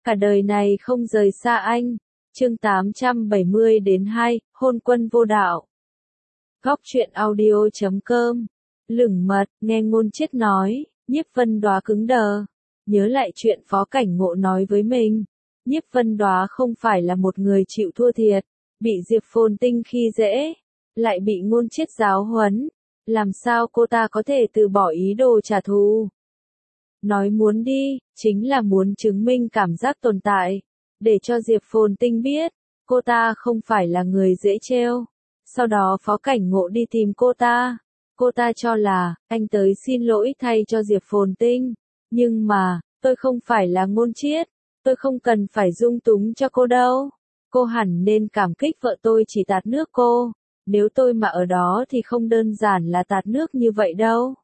Cả đời này không rời xa anh. Chương 870-2, hôn quân vô đạo. Góc truyện audio.com. Lửng mật, nghe Ngôn Chiết nói, Nhiếp Vân Đoá cứng đờ. Nhớ lại chuyện Phó Cảnh Ngộ nói với mình. Nhiếp Vân Đoá không phải là một người chịu thua thiệt, bị Diệp Phồn Tinh khi dễ, lại bị Ngôn Chiết giáo huấn. Làm sao cô ta có thể từ bỏ ý đồ trả thù? Nói muốn đi, chính là muốn chứng minh cảm giác tồn tại, để cho Diệp Phồn Tinh biết, cô ta không phải là người dễ trêu. Sau đó Phó Cảnh Ngộ đi tìm cô ta cho là, anh tới xin lỗi thay cho Diệp Phồn Tinh. Nhưng mà, tôi không phải là Ngôn Chiết, tôi không cần phải dung túng cho cô đâu. Cô hẳn nên cảm kích vợ tôi chỉ tạt nước cô, nếu tôi mà ở đó thì không đơn giản là tạt nước như vậy đâu.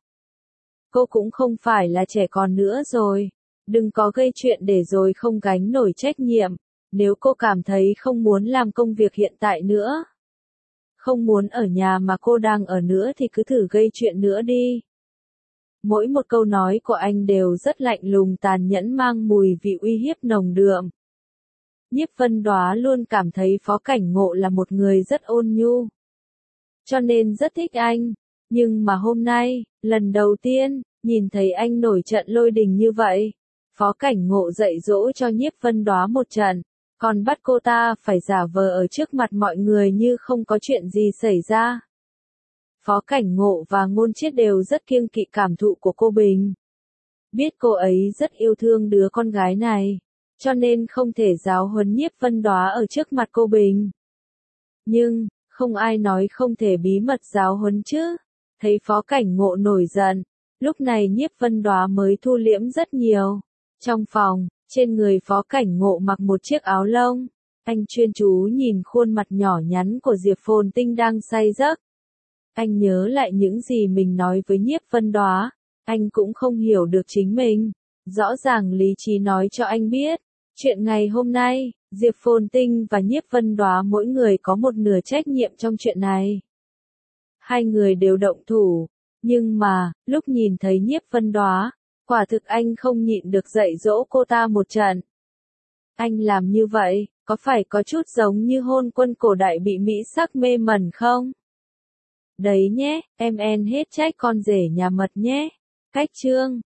Cô cũng không phải là trẻ con nữa rồi. Đừng có gây chuyện để rồi không gánh nổi trách nhiệm. Nếu cô cảm thấy không muốn làm công việc hiện tại nữa, không muốn ở nhà mà cô đang ở nữa thì cứ thử gây chuyện nữa đi. Mỗi một câu nói của anh đều rất lạnh lùng tàn nhẫn, mang mùi vị uy hiếp nồng đượm. Nhiếp Vân Đoá luôn cảm thấy Phó Cảnh Ngộ là một người rất ôn nhu, cho nên rất thích anh. Nhưng mà hôm nay, lần đầu tiên, nhìn thấy anh nổi trận lôi đình như vậy, Phó Cảnh Ngộ dạy dỗ cho Nhiếp Vân Đoá một trận, còn bắt cô ta phải giả vờ ở trước mặt mọi người như không có chuyện gì xảy ra. Phó Cảnh Ngộ và Ngôn Chiết đều rất kiêng kỵ cảm thụ của cô Bình. Biết cô ấy rất yêu thương đứa con gái này, cho nên không thể giáo huấn Nhiếp Vân Đoá ở trước mặt cô Bình. Nhưng, không ai nói không thể bí mật giáo huấn chứ. Thấy Phó Cảnh Ngộ nổi giận, lúc này Nhiếp Vân Đoá mới thu liễm rất nhiều. Trong phòng, trên người Phó Cảnh Ngộ mặc một chiếc áo lông, anh chuyên chú nhìn khuôn mặt nhỏ nhắn của Diệp Phồn Tinh đang say giấc. Anh nhớ lại những gì mình nói với Nhiếp Vân Đoá, anh cũng không hiểu được chính mình. Rõ ràng lý trí nói cho anh biết, chuyện ngày hôm nay, Diệp Phồn Tinh và Nhiếp Vân Đoá mỗi người có một nửa trách nhiệm trong chuyện này. Hai người đều động thủ, nhưng mà, lúc nhìn thấy Nhiếp Vân Đoá, quả thực anh không nhịn được dạy dỗ cô ta một trận. Anh làm như vậy, có phải có chút giống như hôn quân cổ đại bị mỹ sắc mê mẩn không? Đấy nhé, em hết trách con rể nhà mật nhé. Cách chương